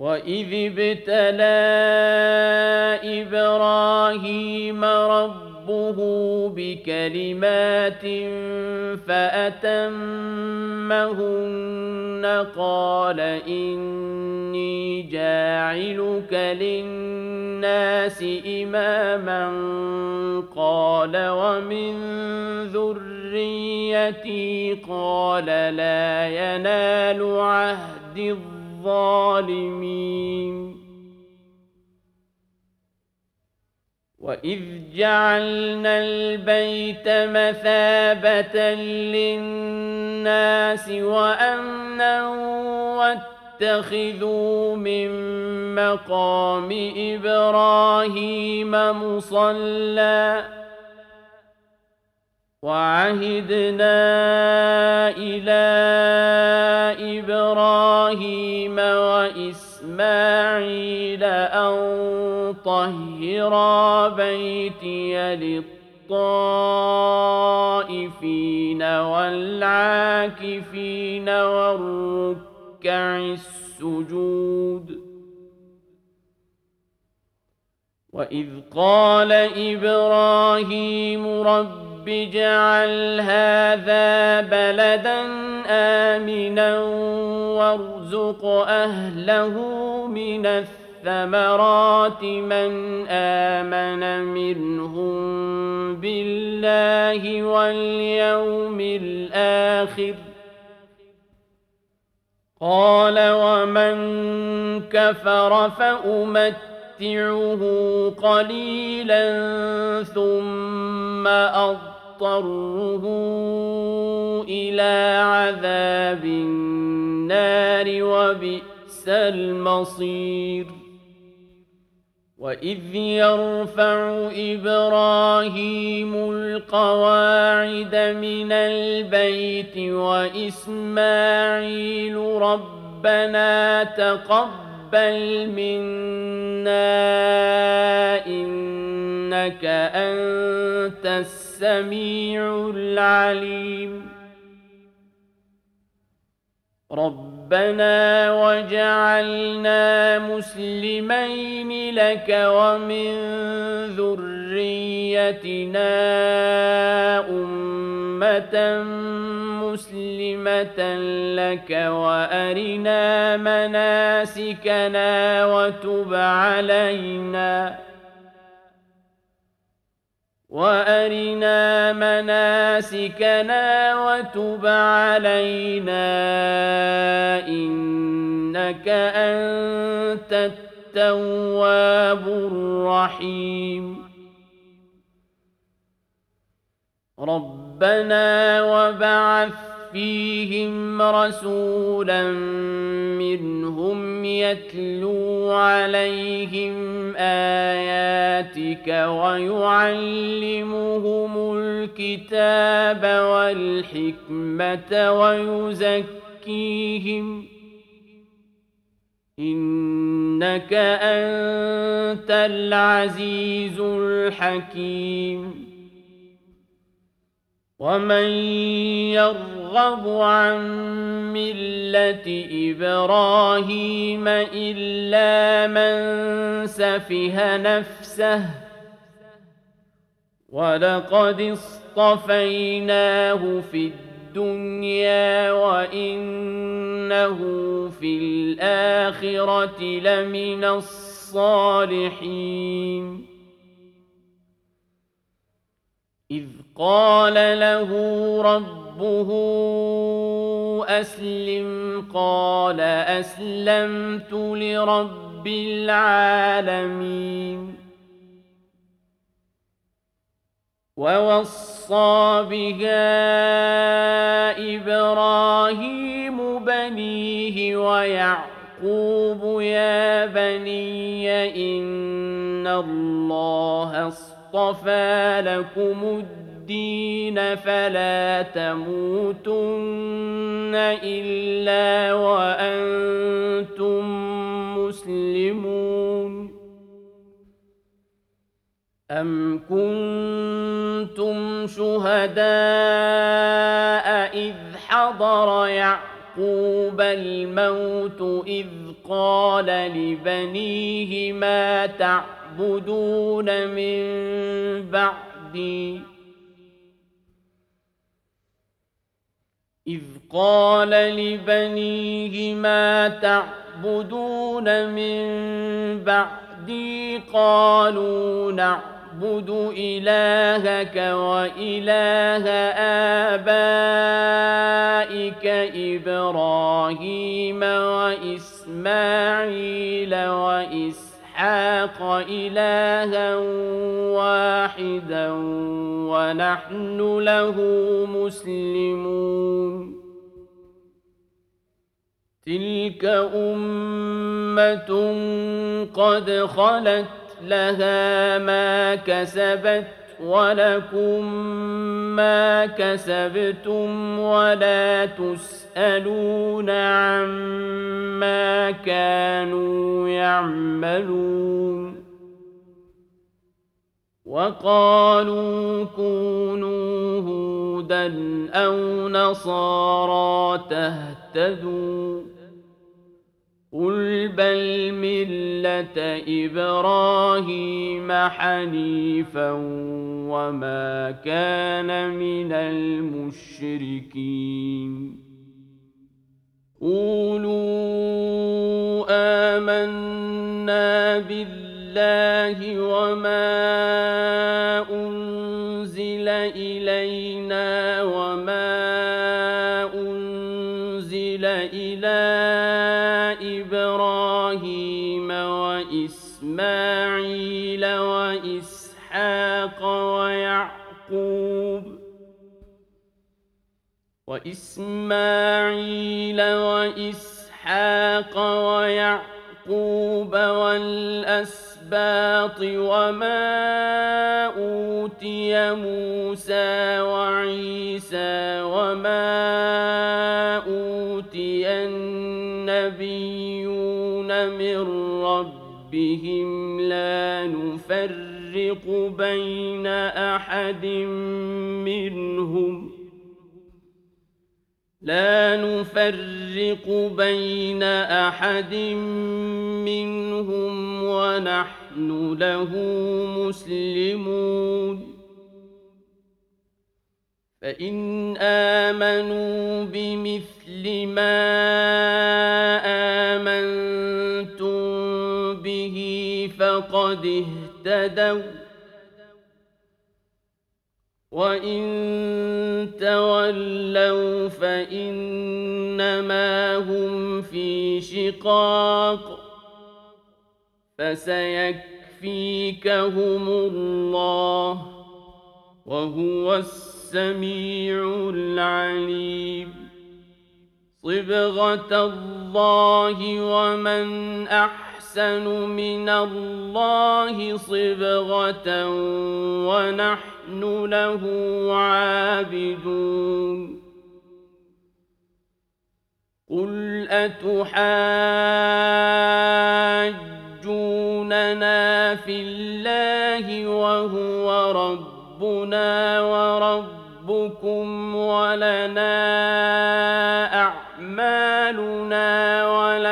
وإذ ابتلى إبراهيم ربه بكلمات فأتمهن قال إني جاعلك للناس إماما قال ومن ذريتي قال لا ينال عهد الظالمين وإذ جعلنا البيت مثابة للناس وأمنا واتخذوا من مقام إبراهيم مصلى وعهدنا إلى إبراهيم وإسماعيل أن طهرا بيتي للطائفين والعاكفين والركع السجود وإذ قال إبراهيم رب اجعل هذا بلدا آمنا وارزق أهله من الثمرات من آمن منهم بالله واليوم الآخر قال ومن كفر فأمتعه قليلا ثم أضطره إلى عذاب النار وبئس المصير وإذ يرفع إبراهيم القواعد من البيت وإسماعيل ربنا تقبل منا إنك أنت السميع العليم ربنا وجعلنا مسلمين لك ومن ذريتنا أمة مسلمة لك وأرنا مناسكنا وتب علينا إنك أنت التواب الرحيم ربنا وبعث فيهم رسولا منهم يتلو عليهم آياتك ويعلمهم الكتاب والحكمة ويزكيهم إنك أنت العزيز الحكيم ومن يرغب عن ملة إبراهيم إلا من سفه نفسه ولقد اصطفيناه في الدنيا وإنه في الآخرة لمن الصالحين إذ قال له ربه أسلم قال أسلمت لرب العالمين ووصى بها إبراهيم بنيه ويعقوب يا بني إن الله اصطفى لكم الدين فلا تموتن إلا وأنتم مسلمون أم كنتم شهداء إذ حضر يعقوب يعقوب الموت إذ قال لبنيه ما تعبدون من بعدي إذ قال لبنيه ما تعبدون من بعدي قالوا نعبد إلهك وإله آبائك إبراهيم وإسماعيل وإسحاق إلها واحدا ونحن له مسلمون تلك أمة قد خلت لها ما كسبت ولكم ما كسبتم ولا تسألون عما كانوا يعملون وقالوا كونوا هودا أو نصارى تهتدوا قل بل ملة إبراهيم حنيفا وما كان من المشركين قولوا آمنا بالله وما أنزل إلينا وما أنزل إلى إبراهيم وإسماعيل وإسحاق ويعقوب والأسباط وما أوتي موسى وعيسى وما أوتي النبيون من ربهم لا نفرق بين أحد منهم ونحن له مسلمون فإن آمنوا بمثل ما آمنتم به فقد اهتدوا وإن تولوا فإنما هم في شقاق فسيكفيكهم الله وهو السميع العليم صبغة الله ومن أحسن من الله صبغة ونحن له عابدون قل أتحاجوننا في الله وهو ربنا وربكم ولنا أعمالنا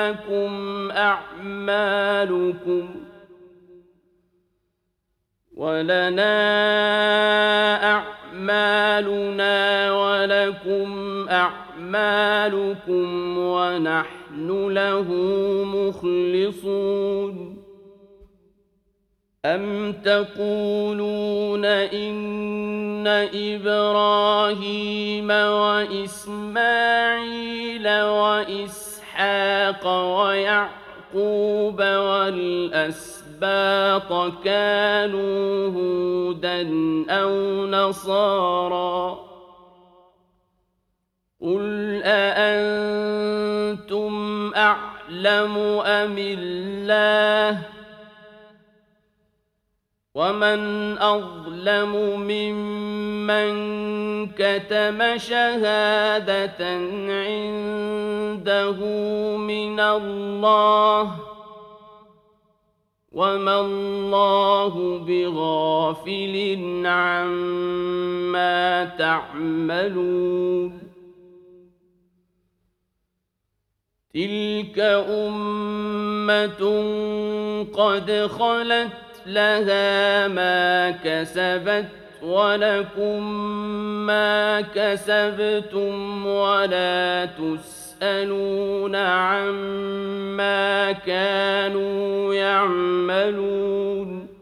ولكم أعمالكم ونحن له مخلصون أم تقولون إن إبراهيم وإسماعيل وإسحاق ويعقوب والأسباط كانوا هودا أو نصارى قل أأنتم أعلم أم الله ومن أظلم ممن كتم شهادة عنده من الله وما الله بغافل عما تعملون تلك أمة قد خلت لها ما كسبت ولكم ما كسبتم ولا تسألون عما كانوا يعملون